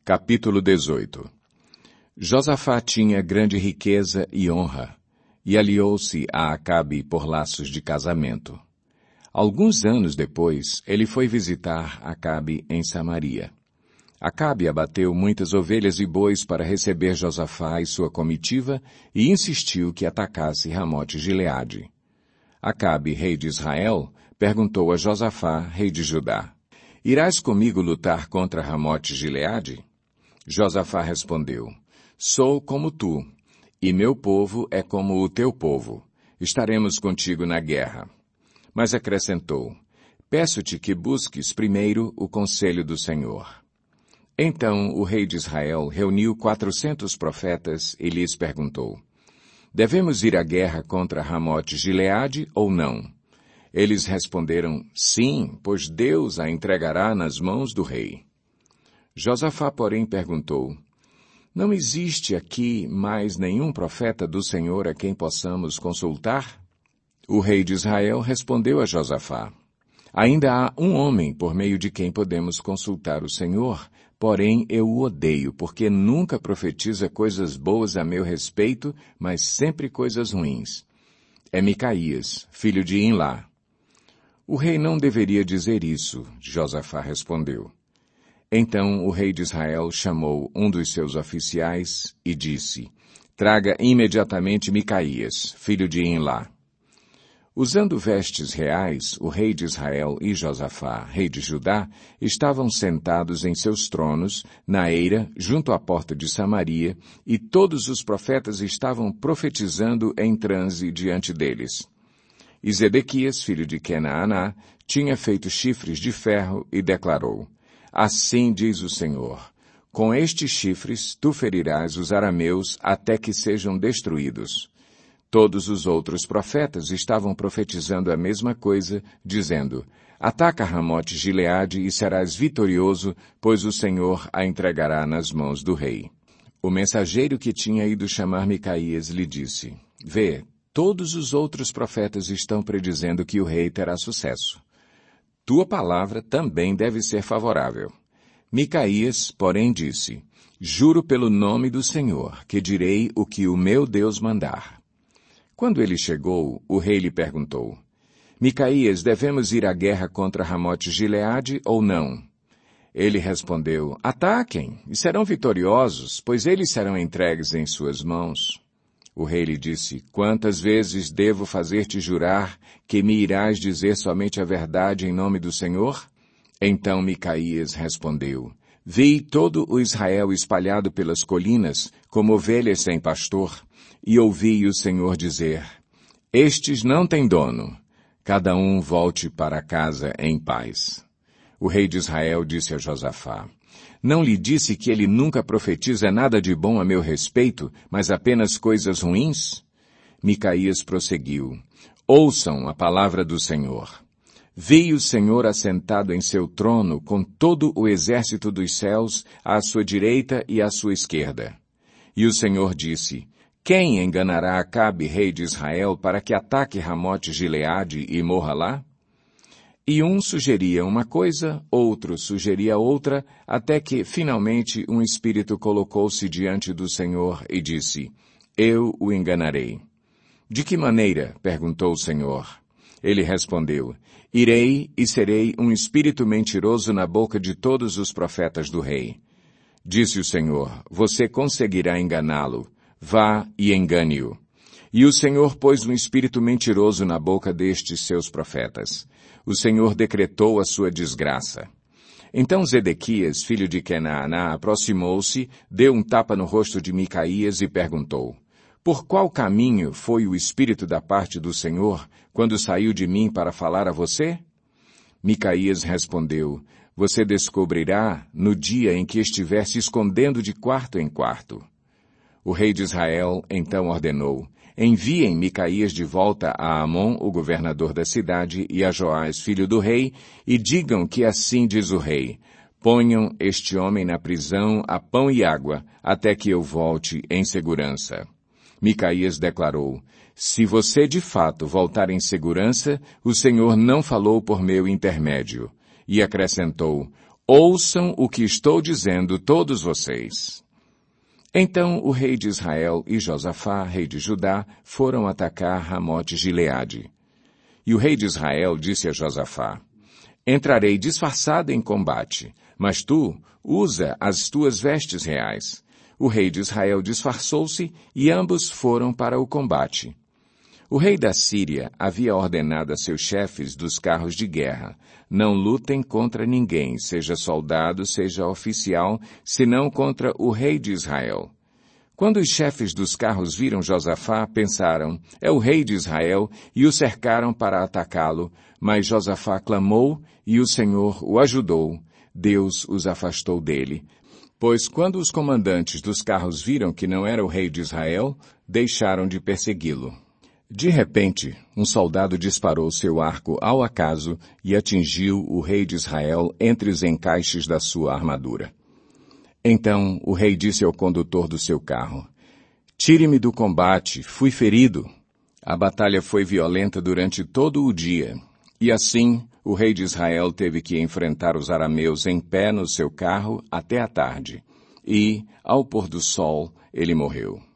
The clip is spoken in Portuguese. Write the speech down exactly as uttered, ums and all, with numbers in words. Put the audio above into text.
Capítulo dezoito. Josafá tinha grande riqueza e honra, e aliou-se a Acabe por laços de casamento. Alguns anos depois, ele foi visitar Acabe em Samaria. Acabe abateu muitas ovelhas e bois para receber Josafá e sua comitiva e insistiu que atacasse Ramote-Gileade. Acabe, rei de Israel, perguntou a Josafá, rei de Judá: Irás comigo lutar contra Ramote-Gileade? Josafá respondeu: Sou como tu, e meu povo é como o teu povo. Estaremos contigo na guerra. Mas acrescentou: Peço-te que busques primeiro o conselho do Senhor. Então o rei de Israel reuniu quatrocentos profetas e lhes perguntou: Devemos ir à guerra contra Ramote-Gileade ou não? Eles responderam: Sim, pois Deus a entregará nas mãos do rei. Josafá, porém, perguntou: Não existe aqui mais nenhum profeta do Senhor a quem possamos consultar? O rei de Israel respondeu a Josafá: Ainda há um homem por meio de quem podemos consultar o Senhor, porém eu o odeio, porque nunca profetiza coisas boas a meu respeito, mas sempre coisas ruins. É Micaías, filho de Imlá. O rei não deveria dizer isso, Josafá respondeu. Então o rei de Israel chamou um dos seus oficiais e disse: Traga imediatamente Micaías, filho de Imlá. Usando vestes reais, o rei de Israel e Josafá, rei de Judá, estavam sentados em seus tronos, na eira, junto à porta de Samaria, e todos os profetas estavam profetizando em transe diante deles. E Zedequias, filho de Kenaaná, tinha feito chifres de ferro e declarou: Assim diz o Senhor: Com estes chifres tu ferirás os arameus até que sejam destruídos. Todos os outros profetas estavam profetizando a mesma coisa, dizendo: Ataca Ramote-Gileade e serás vitorioso, pois o Senhor a entregará nas mãos do rei. O mensageiro que tinha ido chamar Micaías lhe disse: Vê, todos os outros profetas estão predizendo que o rei terá sucesso. Tua palavra também deve ser favorável. Micaías, porém, disse: Juro pelo nome do Senhor, que direi o que o meu Deus mandar. Quando ele chegou, o rei lhe perguntou: Micaías, devemos ir à guerra contra Ramote-Gileade ou não? Ele respondeu: Ataquem, e serão vitoriosos, pois eles serão entregues em suas mãos. O rei lhe disse: Quantas vezes devo fazer-te jurar que me irás dizer somente a verdade em nome do Senhor? Então Micaías respondeu: Vi todo o Israel espalhado pelas colinas, como ovelhas sem pastor, e ouvi o Senhor dizer: Estes não têm dono. Cada um volte para casa em paz. O rei de Israel disse a Josafá: Não lhe disse que ele nunca profetiza nada de bom a meu respeito, mas apenas coisas ruins? Micaías prosseguiu: Ouçam a palavra do Senhor. Vi o Senhor assentado em seu trono com todo o exército dos céus à sua direita e à sua esquerda. E o Senhor disse: Quem enganará Acabe, rei de Israel, para que ataque Ramote-Gileade e morra lá? E um sugeria uma coisa, outro sugeria outra, até que, finalmente, um espírito colocou-se diante do Senhor e disse: Eu o enganarei. De que maneira? Perguntou o Senhor. Ele respondeu: Irei e serei um espírito mentiroso na boca de todos os profetas do rei. Disse o Senhor: Você conseguirá enganá-lo. Vá e engane-o. E o Senhor pôs um espírito mentiroso na boca destes seus profetas. O Senhor decretou a sua desgraça. Então Zedequias, filho de Kenaaná, aproximou-se, deu um tapa no rosto de Micaías e perguntou: Por qual caminho foi o espírito da parte do Senhor, quando saiu de mim para falar a você? Micaías respondeu: Você descobrirá no dia em que estiver se escondendo de quarto em quarto. O rei de Israel então ordenou: Enviem Micaías de volta a Amon, o governador da cidade, e a Joás, filho do rei, e digam que assim diz o rei: Ponham este homem na prisão a pão e água, até que eu volte em segurança. Micaías declarou: Se você de fato voltar em segurança, o Senhor não falou por meu intermédio. E acrescentou: Ouçam o que estou dizendo todos vocês. Então o rei de Israel e Josafá, rei de Judá, foram atacar Ramote-Gileade. E o rei de Israel disse a Josafá: Entrarei disfarçado em combate, mas tu usa as tuas vestes reais. O rei de Israel disfarçou-se e ambos foram para o combate. O rei da Síria havia ordenado a seus chefes dos carros de guerra: não lutem contra ninguém, seja soldado, seja oficial, senão contra o rei de Israel. Quando os chefes dos carros viram Josafá, pensaram: é o rei de Israel, e o cercaram para atacá-lo, mas Josafá clamou e o Senhor o ajudou. Deus os afastou dele. Pois quando os comandantes dos carros viram que não era o rei de Israel, deixaram de persegui-lo. De repente, um soldado disparou seu arco ao acaso e atingiu o rei de Israel entre os encaixes da sua armadura. Então o rei disse ao condutor do seu carro: Tire-me do combate, fui ferido. A batalha foi violenta durante todo o dia, e assim o rei de Israel teve que enfrentar os arameus em pé no seu carro até a tarde, e, ao pôr do sol, ele morreu.